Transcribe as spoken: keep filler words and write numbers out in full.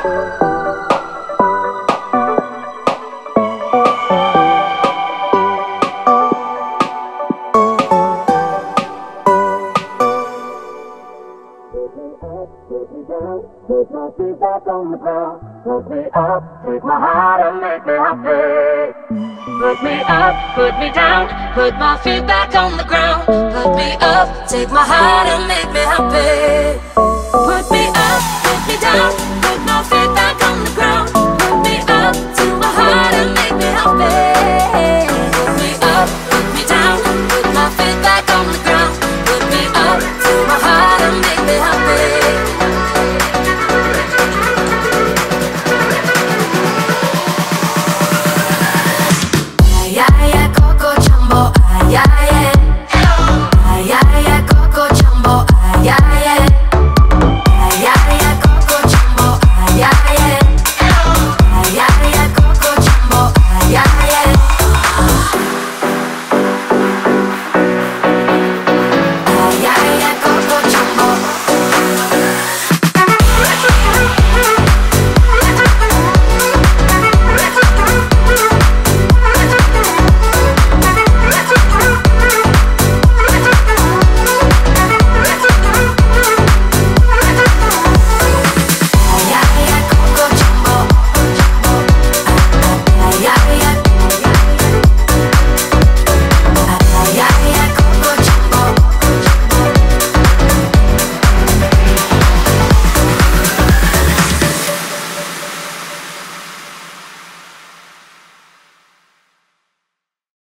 Put my feet back on the ground. Put me up, take my heart and make me happy. Put me up, put me down. Put my feet back on the ground. Put me up, take my heart and make me happy. Put me up, put me down. Put my feet back